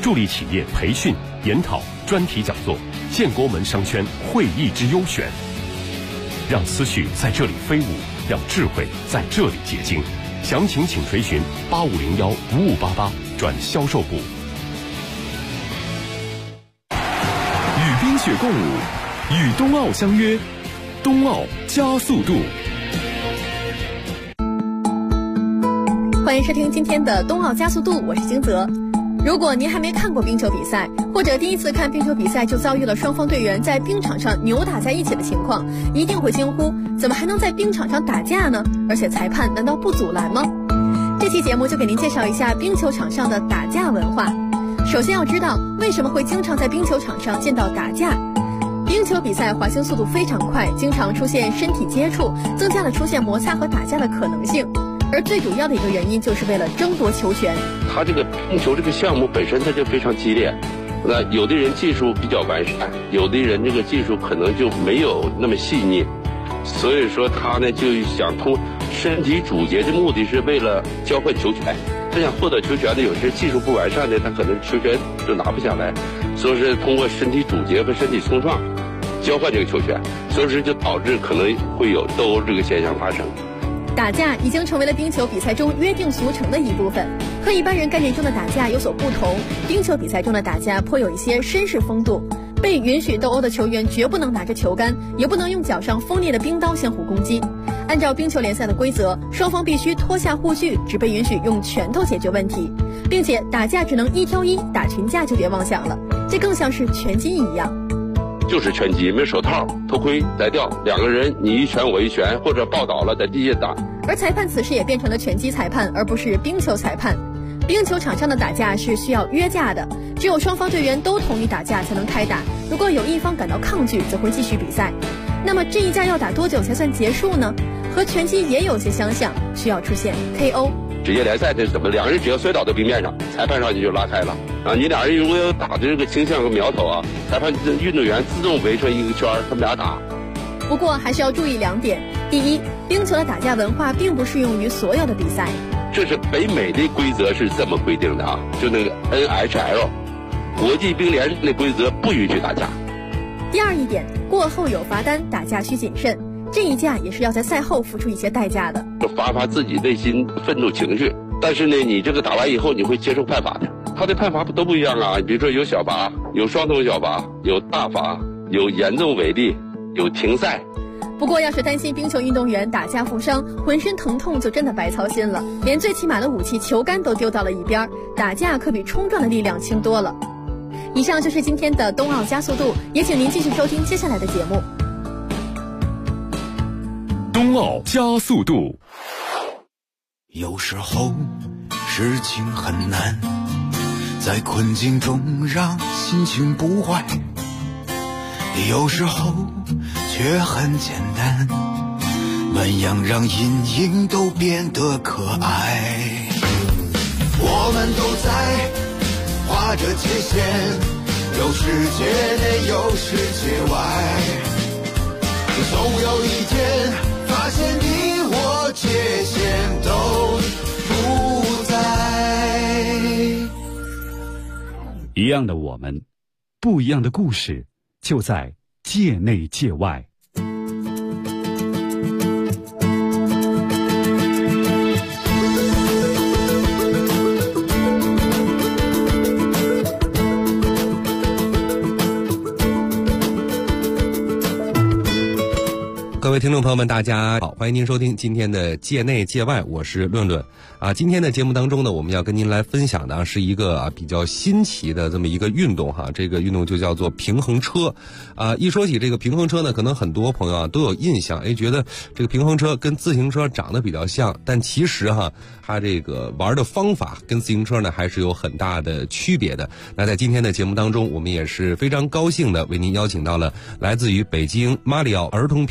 助力企业培训、研讨、专题讲座，建国门商圈会议之优选。让思绪在这里飞舞，让智慧在这里结晶。详情请垂询8501-5588转销售部。 与冰雪共舞，与冬奥相约，冬奥加速度。 欢迎收听今天的冬奥加速度，我是金泽。如果您还没看过冰球比赛，或者第一次看冰球比赛就遭遇了双方队员在冰场上扭打在一起的情况，一定会惊呼：怎么还能在冰场上打架呢？而且裁判难道不阻拦吗？这期节目就给您介绍一下冰球场上的打架文化。首先要知道为什么会经常在冰球场上见到打架。冰球比赛滑行速度非常快，经常出现身体接触，增加了出现摩擦和打架的可能性。而最主要的一个原因就是为了争夺球权。 他这个冰球这个项目本身它就非常激烈，那有的人技术比较完善，有的人这个技术可能就没有那么细腻，所以说他呢就想通身体阻截的目的是为了交换球权。他想获得球权的，有些技术不完善的，他可能球权就拿不下来，所以是通过身体阻截和身体冲撞交换这个球权，所以说就导致可能会有斗殴这个现象发生。 打架已经成为了冰球比赛中约定俗成的一部分，和一般人概念中的打架有所不同。冰球比赛中的打架颇有一些绅士风度，被允许斗殴的球员绝不能拿着球杆，也不能用脚上锋利的冰刀相互攻击。按照冰球联赛的规则，双方必须脱下护具，只被允许用拳头解决问题，并且打架只能1挑1，打群架就别妄想了，这更像是拳击一样。 就是拳击，没有手套、头盔摘掉，两个人你一拳我一拳，或者抱倒了在地下打。 而裁判此时也变成了拳击裁判，而不是冰球裁判。冰球场上的打架是需要约架的，只有双方队员都同意打架才能开打，如果有一方感到抗拒，则会继续比赛。那么这一架要打多久才算结束呢？和拳击也有些相像，需要出现 KO。 职业联赛这是怎么？两人只要摔倒到冰面上，裁判上去就拉开了啊！你俩人如果有打的这个倾向和苗头啊，裁判运动员自动围成一个圈，他们俩打。 不过还是要注意2点：第一，冰球的打架文化并不适用于所有的比赛。 这是北美的规则是这么规定的啊，就那个 NHL 国际冰联的规则不允许打架。 第二一点，过后有罚单，打架需谨慎。这一架也是要在赛后付出一些代价的， 就发自己内心愤怒情绪。但是呢，你这个打完以后你会接受判罚的，他的判罚都不一样啊。比如说有小罚，有双重小罚，有大罚，有严重违例，有停赛。 不过要是担心冰球运动员打架负伤，浑身疼痛就真的白操心了，连最起码的武器球杆都丢到了一边，打架可比冲撞的力量轻多了。以上就是今天的冬奥加速度，也请您继续收听接下来的节目。 冬奥加速度。 有时候事情很难，在困境中让心情不坏，有时候却很简单，怎样让阴影都变得可爱。我们都在画着界限，有世界内有世界外，总有一天发现你我界限都不在。 一样的我们，不一样的故事，就在界内界外。 各位听众朋友们，大家好，欢迎您收听今天的界内界外，我是论论啊。今天的节目当中呢，我们要跟您来分享的是一个比较新奇的这么一个运动哈，这个运动就叫做平衡车啊。一说起这个平衡车呢，可能很多朋友都有印象，觉得这个平衡车跟自行车长得比较像，但其实它这个玩的方法跟自行车呢还是有很大的区别的。那在今天的节目当中，我们也是非常高兴的为您邀请到了来自于北京马里奥儿童平衡车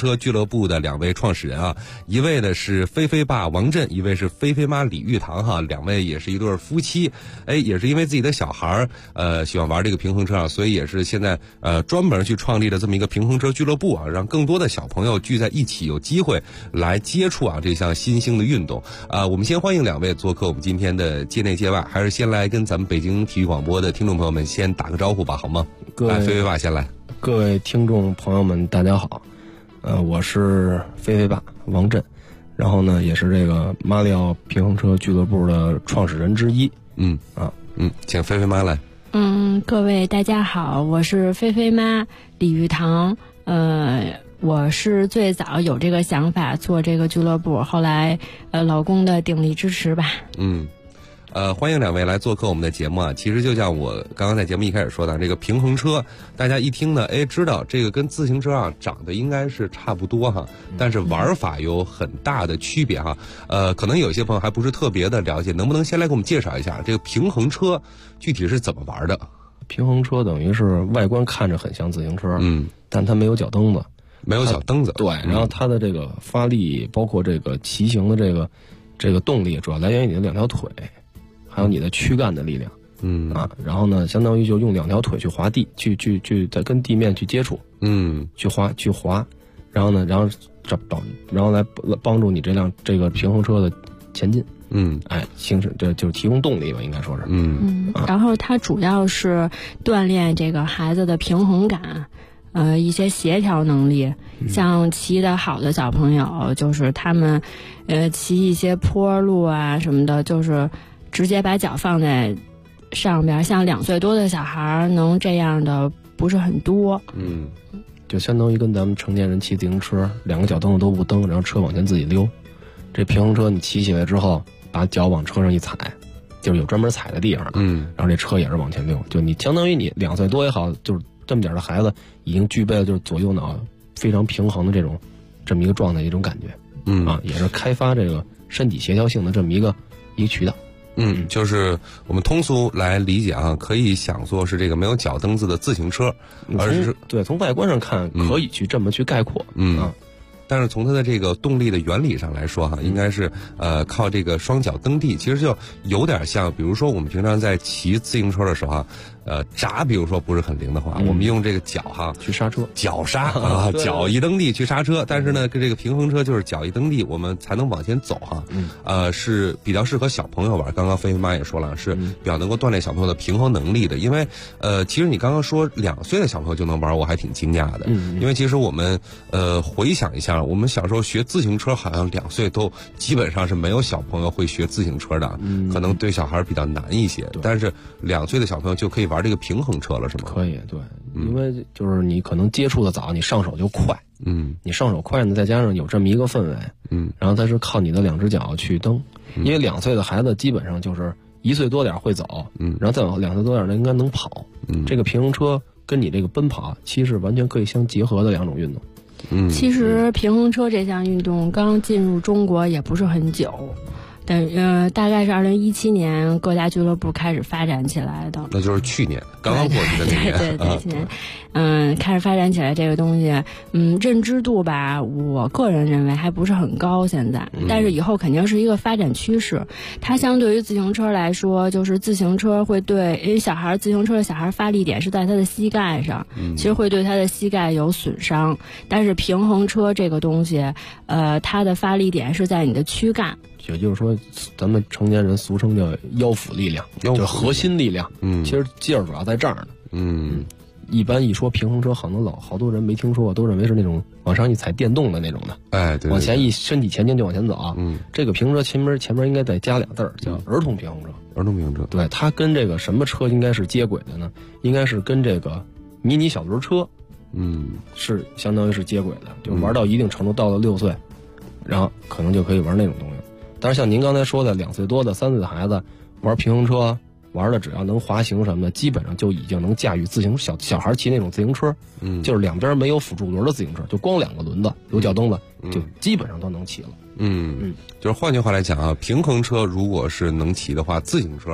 车俱乐部的2位创始人啊，一位呢是飞飞爸王震，一位是飞飞妈李玉堂哈，2位也是一对夫妻。也是因为自己的小孩喜欢玩这个平衡车啊，所以也是现在专门去创立了这么一个平衡车俱乐部啊，让更多的小朋友聚在一起，有机会来接触这项新兴的运动我们先欢迎2位做客我们今天的界内界外，还是先来跟咱们北京体育广播的听众朋友们先打个招呼吧，好吗？ 各位飞飞爸先来。 各位听众朋友们，大家好，我是飞飞爸王震，然后呢，也是这个马里奥平衡车俱乐部的创始人之一。 请飞飞妈来。 各位大家好，我是飞飞妈李玉堂。我是最早有这个想法做这个俱乐部，后来老公的鼎力支持吧。 欢迎2位来做客我们的节目啊。其实就像我刚刚在节目一开始说的，这个平衡车，大家一听呢，知道这个跟自行车啊长得应该是差不多哈，但是玩法有很大的区别哈。可能有些朋友还不是特别的了解，能不能先来给我们介绍一下这个平衡车具体是怎么玩的？ 平衡车等于是外观看着很像自行车，但它没有脚蹬子， 没有小蹬子。对， 然后它的这个发力，包括这个骑行的这个动力，主要来源于你的2条腿。还有你的躯干的力量，然后呢，相当于就用2条腿去滑地，去在跟地面去接触，去滑，然后呢，然后来帮助你这个平衡车的前进，形成这就是提供动力吧，应该说是， 然后它主要是锻炼这个孩子的平衡感。一些协调能力，像骑得好的小朋友，就是他们，骑一些坡路啊什么的，就是直接把脚放在上边，像2岁多的小孩能这样的不是很多。 就相当于跟咱们成年人骑自行车，2个脚蹬子都不蹬，然后车往前自己溜。这平衡车你骑起来之后，把脚往车上一踩，就是有专门踩的地方，然后这车也是往前溜。就你相当于你2岁多也好，就是这么点的孩子已经具备了就是左右脑非常平衡的这么一个状态，一种感觉，也是开发这个身体协调性的这么一个渠道。 就是我们通俗来理解啊，可以想作是这个没有脚蹬子的自行车，而是对从外观上看可以去这么去概括， 但是从它的这个动力的原理上来说哈，应该是靠这个双脚蹬地，其实就有点像，比如说我们平常在骑自行车的时候啊，闸比如说不是很灵的话，我们用这个脚哈去刹车， 脚刹啊，脚一蹬地去刹车。但是呢，跟这个平衡车就是脚一蹬地，我们才能往前走哈。是比较适合小朋友玩。刚刚飞飞妈也说了，是比较能够锻炼小朋友的平衡能力的。因为其实你刚刚说2岁的小朋友就能玩，我还挺惊讶的。因为其实我们回想一下，我们小时候学自行车，好像2岁都基本上是没有小朋友会学自行车的，可能对小孩比较难一些。但是2岁的小朋友就可以玩这个平衡车了，是吗？ 可以，对，因为就是你可能接触的早，你上手就快，你上手快呢，再加上有这么一个氛围，然后它是靠你的2只脚去蹬，因为2岁的孩子基本上就是1岁多点会走，然后再往2岁多点呢应该能跑，这个平衡车跟你这个奔跑其实完全可以相结合的2种运动。 其实平衡车这项运动刚进入中国也不是很久，但大概是2017年各大俱乐部开始发展起来的。 那就是去年刚刚过去的那年。 对，去年。开始发展起来这个东西，认知度吧，我个人认为还不是很高现在，但是以后肯定是一个发展趋势。它相对于自行车来说，就是自行车会对，因为自行车的小孩发力点是在他的膝盖上，其实会对他的膝盖有损伤。但是平衡车这个东西，它的发力点是在你的躯干。 也就是说，咱们成年人俗称叫腰腹力量，就是核心力量。其实劲儿主要在这儿呢。一般一说平衡车，好多人没听说过，都认为是那种往上一踩电动的那种的。对，往前一身体前进就往前走。这个平衡车前面应该再加2字儿，叫儿童平衡车。 儿童平衡车， 对，它跟这个什么车应该是接轨的呢？应该是跟这个迷你小轮车，是相当于是接轨的。就玩到一定程度，到了6岁，然后可能就可以玩那种东西。但是像您刚才说的2岁多的3岁的孩子玩平衡车，玩的只要能滑行什么的，基本上就已经能驾驭小孩骑那种自行车，就是2边没有辅助轮的自行车，就光2个轮子有脚蹬子，就基本上都能骑了。 就是换句话来讲啊，平衡车如果是能骑的话，自行车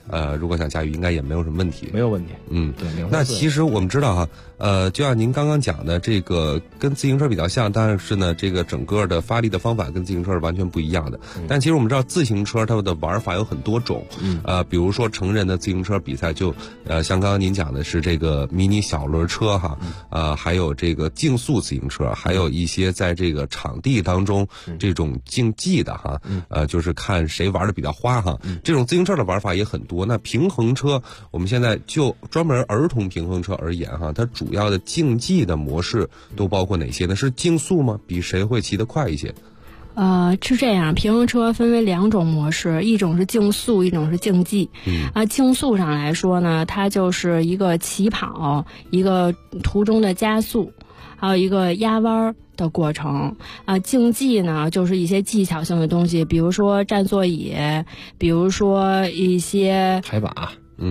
如果想驾驭，应该也没有什么问题。 没有问题。对。 那其实我们知道哈，就像您刚刚讲的，这个跟自行车比较像，但是呢，这个整个的发力的方法跟自行车是完全不一样的。但其实我们知道，自行车它的玩法有很多种。比如说成人的自行车比赛就，像刚刚您讲的是这个迷你小轮车哈，还有这个竞速自行车，还有一些在这个场地当中这种竞技的哈，就是看谁玩的比较花哈。这种自行车的玩法也很多。那平衡车，我们现在就专门儿童平衡车而言哈，它主要的竞技的模式都包括哪些呢？是竞速吗？比谁会骑得快一些？ 是这样，平衡车分为2种模式，一种是竞速，一种是竞技。竞速上来说呢，它就是一个起跑，一个途中的加速，还有一个压弯的过程。竞技呢，就是一些技巧性的东西，比如说站座椅，比如说一些抬把。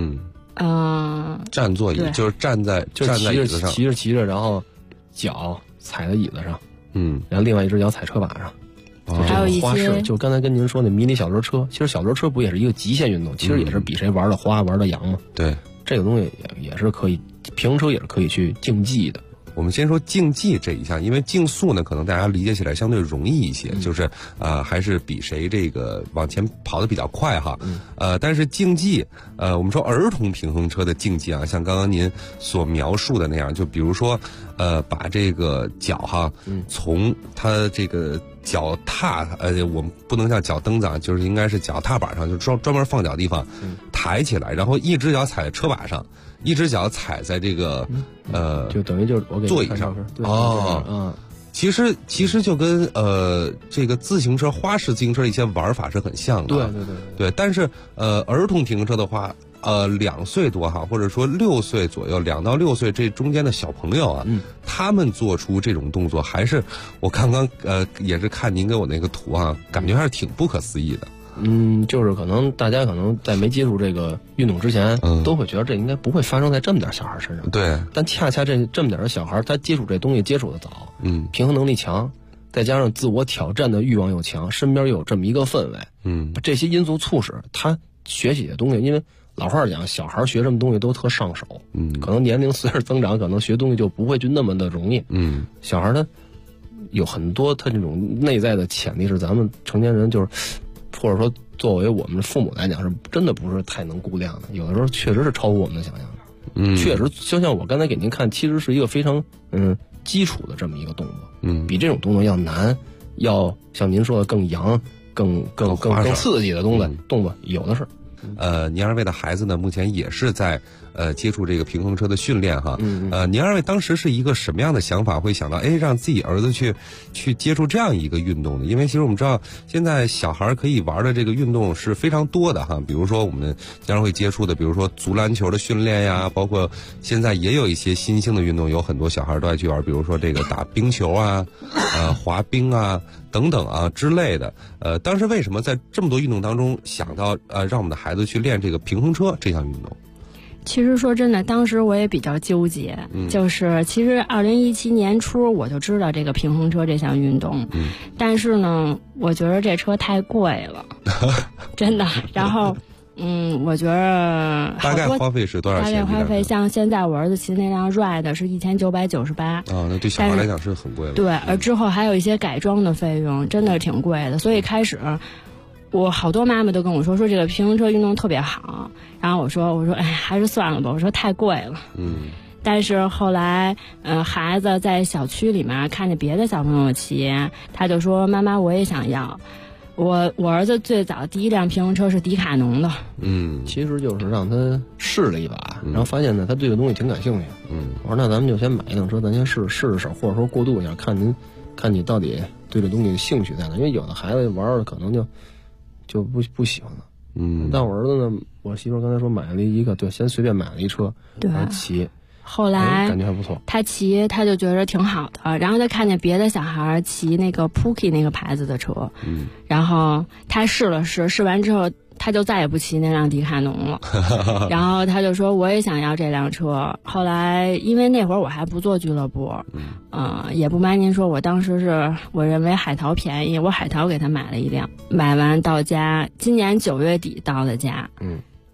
站座椅就是站在椅子上， 骑着，然后脚踩在椅子上，然后另外一只脚踩车把上。 还有一些花式，就刚才跟您说的迷你小轮车，其实小轮车不也是一个极限运动，其实也是比谁玩的花玩的洋吗？ 对， 这个东西也是可以，平衡车也是可以去竞技的。 我们先说竞技这一项，因为竞速呢，可能大家理解起来相对容易一些，就是还是比谁这个往前跑得比较快哈。但是竞技，我们说儿童平衡车的竞技啊，像刚刚您所描述的那样，就比如说把这个脚哈，从它这个脚踏，我们不能叫脚蹬子啊，就是应该是脚踏板上，就专门放脚的地方，抬起来，然后一只脚踩在车把上，一只脚踩在这个就等于就是我给座椅上。其实就跟这个自行车花式自行车的一些玩法是很像的。对。但是儿童平衡车的话，2岁多哈，或者说6岁左右，2到6岁这中间的小朋友啊，他们做出这种动作，还是我刚刚也是看您给我那个图啊，感觉还是挺不可思议的。 就是可能大家在没接触这个运动之前，都会觉得这应该不会发生在这么点小孩身上。 对。但恰恰这么点的小孩，他接触这东西接触的早，平衡能力强，再加上自我挑战的欲望又强，身边又有这么一个氛围，这些因素促使他学习的东西，因为老话讲，小孩学什么东西都特上手，可能年龄随着增长，可能学东西就不会去那么的容易，小孩他有很多他这种内在的潜力是咱们成年人就是。或者说，作为我们父母来讲，是真的不是太能估量的。有的时候确实是超乎我们的想象的。确实，就像我刚才给您看，其实是一个非常基础的这么一个动作。比这种动作要难，要像您说的更洋、更刺激的动作有的是。 您2位的孩子呢，目前也是在接触这个平衡车的训练哈。您2位当时是一个什么样的想法，会想到让自己儿子去接触这样一个运动呢？因为其实我们知道，现在小孩可以玩的这个运动是非常多的哈。比如说我们经常会接触的，比如说足篮球的训练呀，包括现在也有一些新兴的运动，有很多小孩都爱去玩，比如说这个打冰球啊，滑冰啊。等等啊之类的，当时为什么在这么多运动当中想到让我们的孩子去练这个平衡车这项运动？ 其实说真的，当时我也比较纠结，就是其实2017年初我就知道这个平衡车这项运动，但是呢，我觉得这车太贵了，真的，然后。我觉得大概花费是多少钱？ 大概花费像现在我儿子骑那辆 Ride 是1998。 那对小孩来讲是很贵了。 对，而之后还有一些改装的费用，真的挺贵的。所以开始，我好多妈妈都跟我说这个平衡车运动特别好。然后我说还是算了吧，我说太贵了。但是后来，孩子在小区里面看见别的小朋友骑，他就说妈妈我也想要。我儿子最早第一辆平衡车是迪卡侬的， 其实就是让他试了一把，然后发现呢他对这东西挺感兴趣，我说那咱们就先买一辆车，咱先试试手，或者说过渡一下，看你到底对这东西兴趣在哪，因为有的孩子玩的可能就不喜欢了，但我儿子呢，我媳妇刚才说买了一个，对，先随便买了一车， 对， 骑。 后来感觉还不错， 他骑他就觉得挺好的，然后他看见别的小孩骑那个 Pookie 那个牌子的车，然后他试了试完之后他就再也不骑那辆迪卡侬了，然后他就说我也想要这辆车。后来因为那会儿我还不做俱乐部，也不瞒您说，我当时是我认为海淘便宜，我海淘给他买了一辆，买完到家，今年9月底到的家。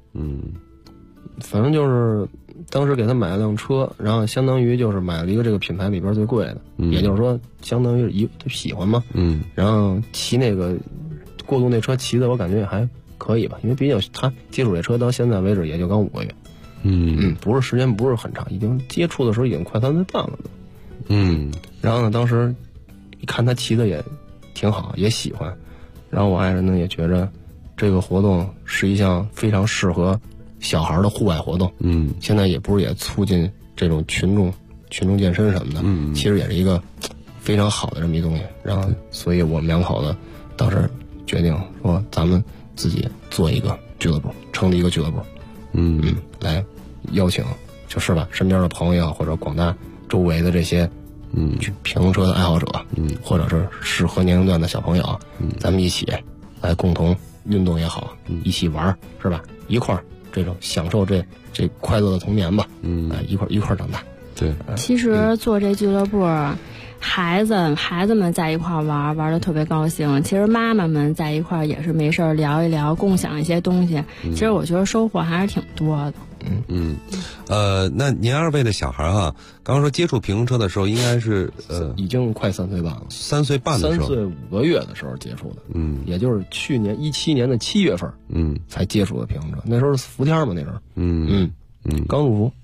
反正就是当时给他买了辆车，然后相当于就是买了一个这个品牌里边最贵的，也就是说相当于他喜欢嘛，然后骑那个过渡那车骑的我感觉也还可以吧，因为毕竟他接触这车到现在为止也就刚5个月，不是时间不是很长，已经接触的时候已经快3岁半了都，然后呢当时一看他骑的也挺好，也喜欢，然后我爱人呢也觉着这个活动是一项非常适合小孩的户外活动，现在也不是也促进这种群众健身什么的，其实也是一个非常好的这么一东西。然后，所以我们两口子当时决定说，咱们自己做一个俱乐部，成立一个俱乐部，来邀请就是吧，身边的朋友或者广大周围的这些去平衡车的爱好者，或者是适合年龄段的小朋友，咱们一起来共同运动也好，一起玩是吧？一块儿。这种享受这快乐的童年吧，一块儿长大。 对， 其实做这俱乐部，孩子们在一块儿玩的特别高兴。其实妈妈们在一块儿也是没事儿聊一聊，共享一些东西。其实我觉得收获还是挺多的。 那您二位的小孩哈，刚刚说接触平衡车的时候，应该是已经快3岁半了 ，3岁半的时候 ，3岁5个月的时候接触的，也就是去年17年的7月份，才接触的平衡车，那时候是伏天嘛，那时候，刚入伏。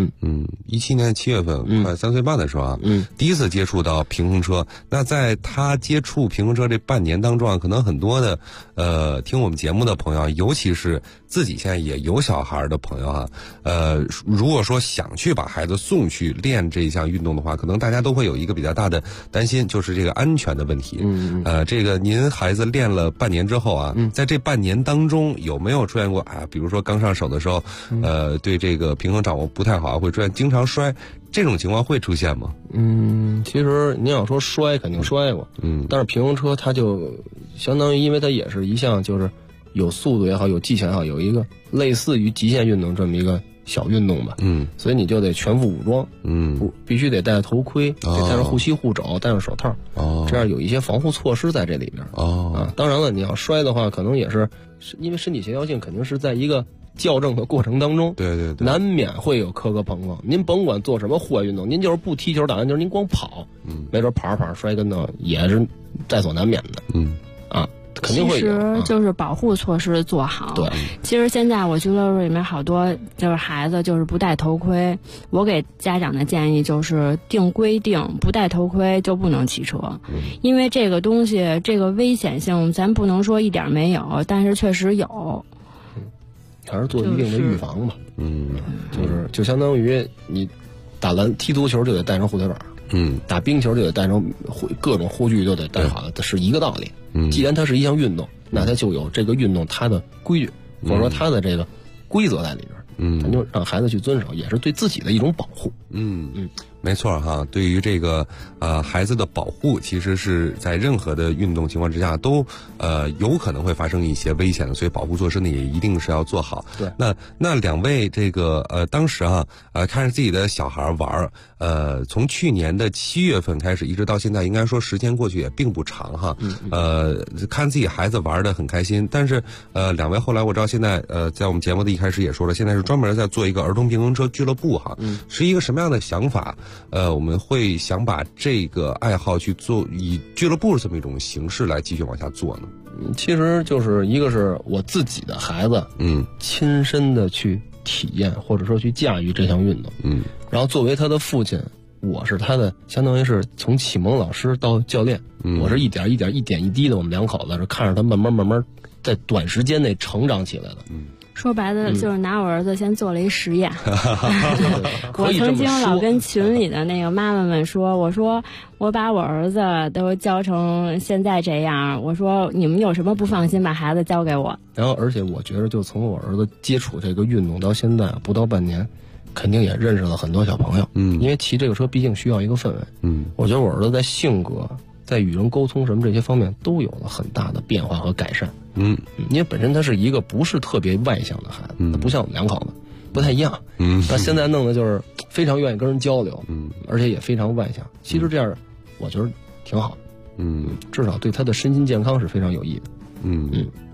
17年7月份，快3岁半的时候啊，第一次接触到平衡车。那在他接触平衡车这半年当中啊，可能很多的听我们节目的朋友，尤其是自己现在也有小孩的朋友啊，如果说想去把孩子送去练这项运动的话，可能大家都会有一个比较大的担心，就是这个安全的问题。这个您孩子练了半年之后啊，在这半年当中有没有出现过比如说刚上手的时候，对这个平衡掌握不太好，会出现经常摔，这种情况会出现吗？ 其实您要说摔肯定摔过，但是平衡车它就相当于，因为它也是一项就是有速度也好，有技巧也好，有一个类似于极限运动这么一个小运动吧，所以你就得全副武装，必须得戴头盔，得戴上护膝护肘，戴上手套，这样有一些防护措施在这里边。当然了，你要摔的话，可能也是因为身体协调性肯定是在一个校正的过程当中， 对， 难免会有磕磕碰碰。您甭管做什么户外运动，您就是不踢球打篮球，您光跑，没准跑着跑着摔跟头也是在所难免的。肯定会有。 其实就是保护措施做好。 对， 其实现在我俱乐部里面好多就是孩子就是不戴头盔，我给家长的建议就是定规定，不戴头盔就不能骑车，因为这个东西这个危险性咱不能说一点没有，但是确实有。 还是做一定的预防吧。就相当于你踢足球就得带上护腿板，打冰球就得带上各种护具都得带好了，是一个道理。既然它是一项运动，那它就有这个运动它的规矩，或者说它的这个规则在里边，咱就让孩子去遵守，也是对自己的一种保护。 没错哈，对于这个孩子的保护，其实是在任何的运动情况之下都有可能会发生一些危险的，所以保护措施呢也一定是要做好。 对， 那两位这个当时看着自己的小孩玩，从去年的7月份开始，一直到现在，应该说时间过去也并不长哈。看自己孩子玩得很开心，但是两位后来我知道现在在我们节目的一开始也说了，现在是专门在做一个儿童平衡车俱乐部哈。是一个什么样的想法？我们会想把这个爱好去做以俱乐部这么一种形式来继续往下做呢？ 其实就是一个是我自己的孩子，亲身的去体验或者说去驾驭这项运动，然后作为他的父亲，我是他的相当于是从启蒙老师到教练，我是一点一滴的，我们两口子是看着他慢慢在短时间内成长起来的。 说白了就是拿我儿子先做了一实验。我曾经老跟群里的那个妈妈们说，我说我把我儿子都教成现在这样，我说你们有什么不放心把孩子交给我。 然后而且我觉得就从我儿子接触这个运动到现在不到半年，肯定也认识了很多小朋友。因为骑这个车毕竟需要一个氛围。我觉得我儿子在性格在与人沟通什么这些方面都有了很大的变化和改善。因为本身他是一个不是特别外向的孩子，他不像我们两口子不太一样。他现在弄的就是非常愿意跟人交流，而且也非常外向。其实这样我觉得挺好。至少对他的身心健康是非常有益的。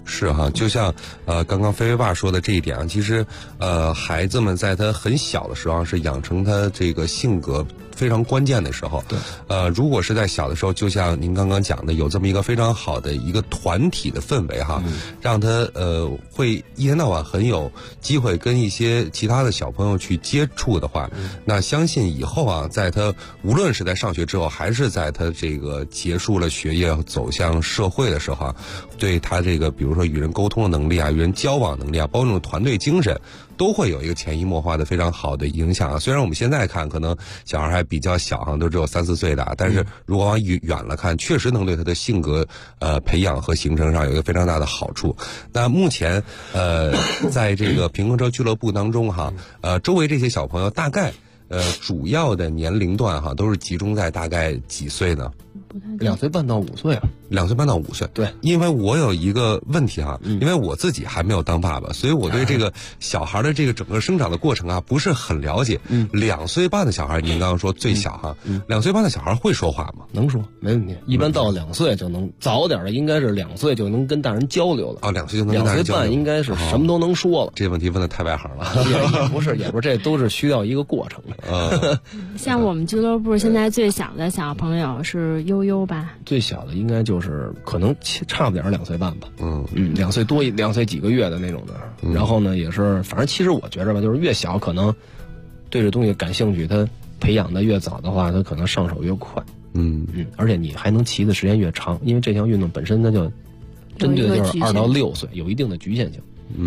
是哈，就像刚刚菲菲爸说的这一点啊，其实孩子们在他很小的时候是养成他这个性格非常关键的时候。 对。 如果是在小的时候，就像您刚刚讲的，有这么一个非常好的一个团体的氛围哈，让他会一天到晚很有机会跟一些其他的小朋友去接触的话，那相信以后啊，在他无论是在上学之后，还是在他这个结束了学业走向社会的时候啊，对他这个比如说与人沟通的能力啊，与人交往能力啊，包括这种团队精神，都会有一个潜移默化的非常好的影响啊。虽然我们现在看可能小孩还比较小哈，都只有3、4岁的，但是如果往远了看，确实能对他的性格培养和形成上有一个非常大的好处。那目前在这个平衡车俱乐部当中哈，周围这些小朋友大概主要的年龄段哈，都是集中在大概几岁呢 ？2岁半到5岁啊。 2岁半到5岁， 对， 因为我有一个问题哈，因为我自己还没有当爸爸，所以我对这个小孩的这个整个生长的过程啊不是很了解。2岁半的小孩，您刚刚说最小哈，2岁半的小孩会说话吗？ 能说，没问题。一般到2岁就能，早点的应该是2岁就能跟大人交流了。 哦，2岁就能跟大人交流。 2岁半应该是什么都能说了。 这问题问的太外行了。 也不是，这都是需要一个过程的。 像我们俱乐部现在最小的小朋友是悠悠吧？ 最小的应该就是可能差不点2岁半吧。2岁多2岁几个月的那种的。然后呢，也是反正其实我觉着吧，就是越小可能对这东西感兴趣，他培养的越早的话，他可能上手越快。而且你还能骑的时间越长，因为这项运动本身它就针对的就是2到6岁，有一定的局限性。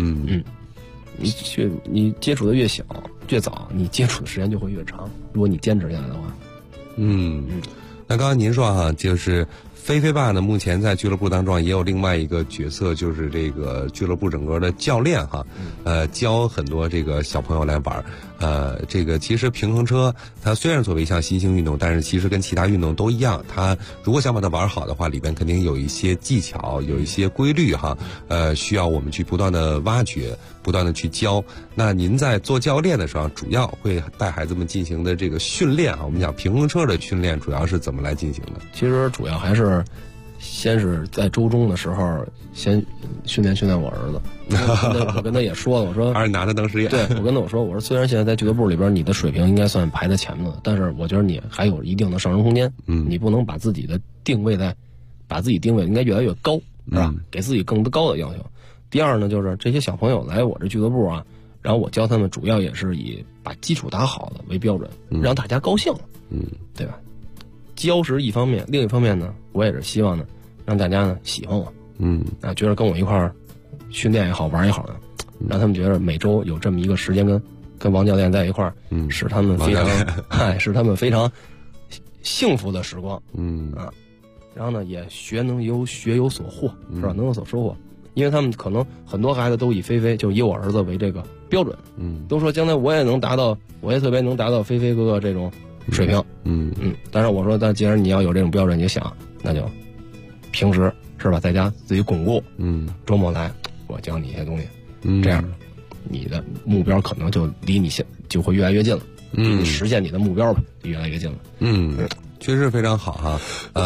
你接触的越小越早，你接触的时间就会越长。如果你坚持下来的话。 那刚刚您说哈，就是菲菲爸呢，目前在俱乐部当中也有另外一个角色，就是这个俱乐部整个的教练哈，教很多这个小朋友来玩。这个其实平衡车它虽然作为一项新兴运动，但是其实跟其他运动都一样，它如果想把它玩好的话，里边肯定有一些技巧，有一些规律哈，需要我们去不断的挖掘，不断的去教。那您在做教练的时候，主要会带孩子们进行的这个训练啊，我们讲平衡车的训练主要是怎么来进行的？ 其实主要还是先是在周中的时候先训练我儿子。我跟他也说了，我说还是拿他当实验。 对，我跟他说，我说虽然现在在俱乐部里边你的水平应该算排在前面的，但是我觉得你还有一定的上升空间。你不能把自己定位应该越来越高，是吧？给自己更高的要求。第二呢，就是这些小朋友来我这俱乐部啊，然后我教他们主要也是以把基础打好了为标准，让大家高兴了，对吧？教是一方面，另一方面呢，我也是希望呢，让大家呢喜欢我，觉得跟我一块儿训练也好，玩也好呢，让他们觉得每周有这么一个时间跟王教练在一块儿，使他们非常幸福的时光，然后呢也学有所获，是吧？能有所收获。因为他们可能很多孩子都以菲菲就以我儿子为这个标准，都说将来我也特别能达到菲菲哥哥这种水平，当然我说，但既然你要有这种标准，你就想，那就平时是吧，在家自己巩固，周末来我教你一些东西，这样你的目标可能就离你就会越来越近了，实现你的目标吧，越来越近了。 确实非常好哈，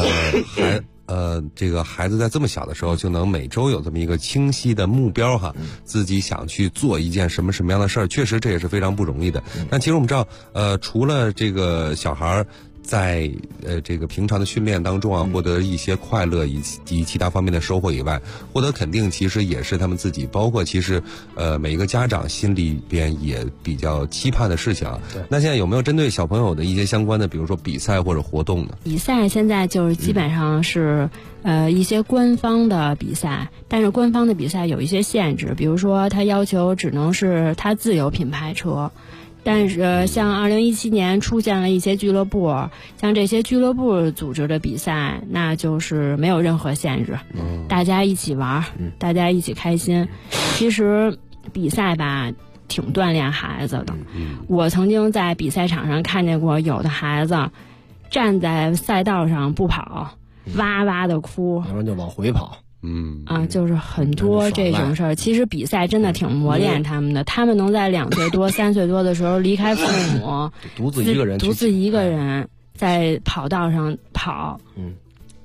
这个孩子在这么小的时候就能每周有这么一个清晰的目标哈，自己想去做一件什么样的事儿，确实这也是非常不容易的。但其实我们知道，除了这个小孩在这个平常的训练当中啊，获得一些快乐以及其他方面的收获以外，获得肯定其实也是他们自己，包括其实每一个家长心里边也比较期盼的事情啊。那现在有没有针对小朋友的一些相关的，比如说比赛或者活动呢？ 比赛现在就是基本上是一些官方的比赛，但是官方的比赛有一些限制，比如说他要求只能是他自有品牌车。但是像2017年出现了一些俱乐部，像这些俱乐部组织的比赛，那就是没有任何限制，大家一起玩，大家一起开心。其实比赛吧挺锻炼孩子的，我曾经在比赛场上看见过有的孩子站在赛道上不跑，哇哇的哭， 要不然就往回跑。 就是很多这种事儿。其实比赛真的挺磨练他们的，他们能在2岁多、3岁多的时候离开父母， 独自一个人在跑道上跑。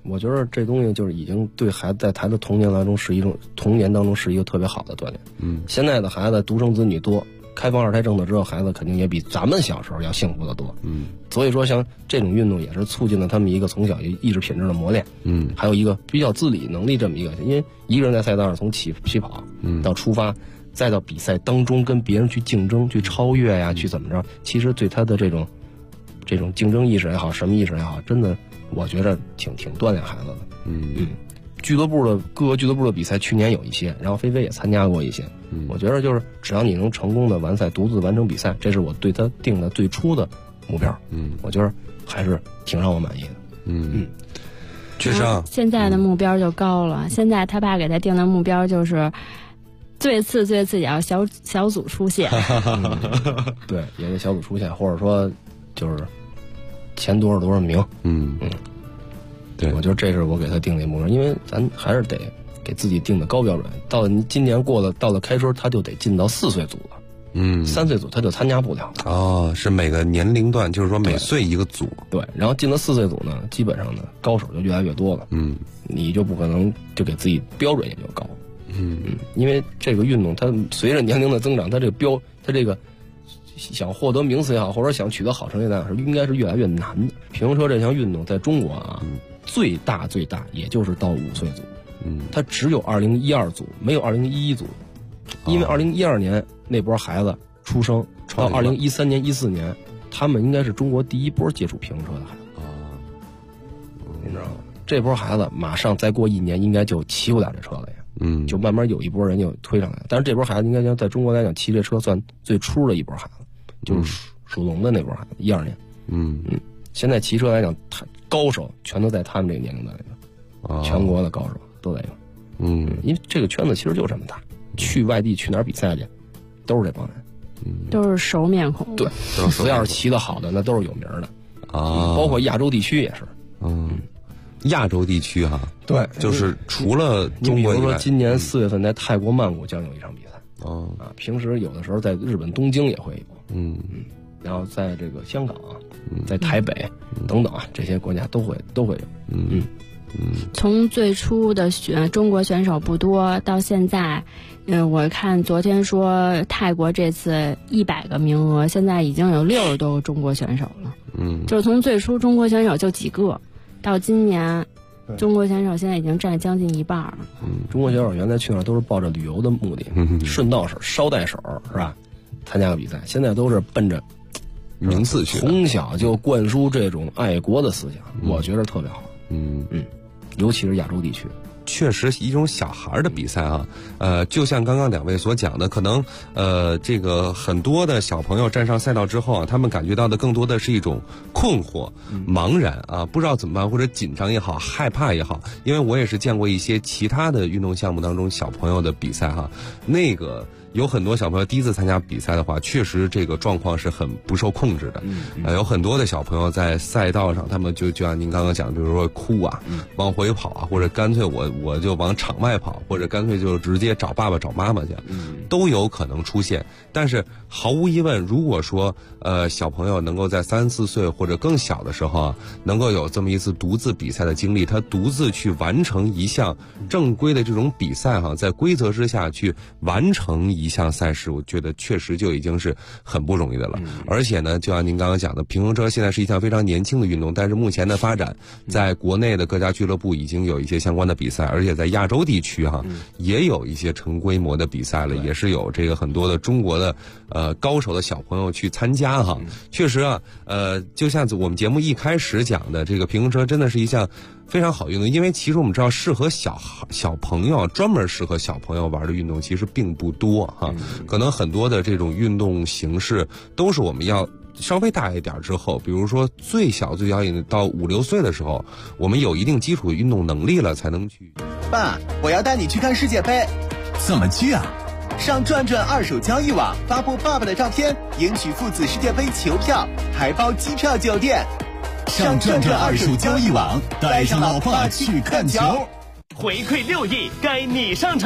我觉得这东西就是已经对孩子在他的童年当中是一个特别好的锻炼。现在的孩子独生子女多，开放二胎政策之后，孩子肯定也比咱们小时候要幸福得多。所以说像这种运动也是促进了他们一个从小意志品质的磨练。还有一个比较自理能力这么一个，因为一个人在赛道上从起跑到出发，再到比赛当中跟别人去竞争、去超越呀，去怎么着，其实对他的这种竞争意识也好，什么意识也好，真的我觉得挺锻炼孩子的。各个俱乐部的比赛去年有一些，然后菲菲也参加过一些。我觉得就是只要你能成功的完赛，独自完成比赛，这是我对他定的最初的目标。我觉得还是挺让我满意的。 确实啊， 现在的目标就高了。现在他爸给他定的目标就是最次也要小组出线。 对，也得小组出线，或者说就是前多少名。对，我觉得这是我给他定的目标，因为咱还是得给自己定的高标准。到了今年到了开春，他就得进到4岁组了。3岁组他就参加不了了。 哦，是每个年龄段，就是说每岁一个组。 对，然后进了4岁组呢，基本上呢高手就越来越多了。你就不可能就给自己标准也就高。因为这个运动它随着年龄的增长，它这个想获得名次也好，或者想取得好成绩也好，应该是越来越难的。平衡车这项运动在中国啊，最大也就是到5岁组。它只有2012组，没有2011组。因为2012年那波孩子出生，到2013年、14年，他们应该是中国第一波接触平衡车的孩子。你知道吗？这波孩子马上再过1年，应该就骑不了这车了呀。就慢慢有一波人就推上来。但是这波孩子应该讲在中国来讲，骑这车算最初的一波孩子，就是属龙的那波孩子，12年。现在骑车来讲，高手全都在他们这个年龄段里头，全国的高手都在有。因为这个圈子其实就这么大。去外地去哪儿比赛去，都是这帮人， 都是熟面孔。 对，只要是骑得好的，那都是有名的啊。包括亚洲地区也是。 亚洲地区哈， 对， 就是除了中国以外， 比如说今年4月份在泰国曼谷将有一场比赛。平时有的时候在日本东京也会有。然后在这个香港在台北等等这些国家都会有。 从最初的中国选手不多，到现在，我看昨天说泰国这次100个名额，现在已经有60多个中国选手了。就是从最初中国选手就几个，到今年，中国选手现在已经占将近1半了。 中国选手原来去那儿都是抱着旅游的目的，顺道手、捎带手是吧？参加个比赛，现在都是奔着名次去， 从小就灌输这种爱国的思想，我觉得特别好。尤其是亚洲地区， 确实一种小孩的比赛啊。就像刚刚2位所讲的，可能这个很多的小朋友站上赛道之后啊，他们感觉到的更多的是一种困惑、茫然啊，不知道怎么办，或者紧张也好，害怕也好。因为我也是见过一些其他的运动项目当中小朋友的比赛哈，那个有很多小朋友第一次参加比赛的话，确实这个状况是很不受控制的。有很多的小朋友在赛道上，他们就像您刚刚讲，比如说哭啊，往回跑啊，或者干脆我就往场外跑，或者干脆就直接找爸爸找妈妈去，都有可能出现。但是毫无疑问，如果说小朋友能够在3、4岁或者更小的时候啊，能够有这么一次独自比赛的经历，他独自去完成一项正规的这种比赛哈，在规则之下去完成一项赛事，我觉得确实就已经是很不容易的了。而且呢，就像您刚刚讲的，平衡车现在是一项非常年轻的运动，但是目前的发展，在国内的各家俱乐部已经有一些相关的比赛，而且在亚洲地区哈，也有一些成规模的比赛了，也是有这个很多的中国的高手的小朋友去参加哈。确实啊，就像我们节目一开始讲的，这个平衡车真的是一项非常好运动，因为其实我们知道适合小朋友，专门适合小朋友玩的运动其实并不多哈。可能很多的这种运动形式都是我们要稍微大一点之后，比如说最小也到5、6岁的时候，我们有一定基础的运动能力了，才能去。 爸，我要带你去看世界杯。 怎么去啊？ 上转转二手交易网发布爸爸的照片，赢取父子世界杯球票，还包机票酒店。 上转转二手交易网，带上老爸去看球。 回馈6亿，该你上场。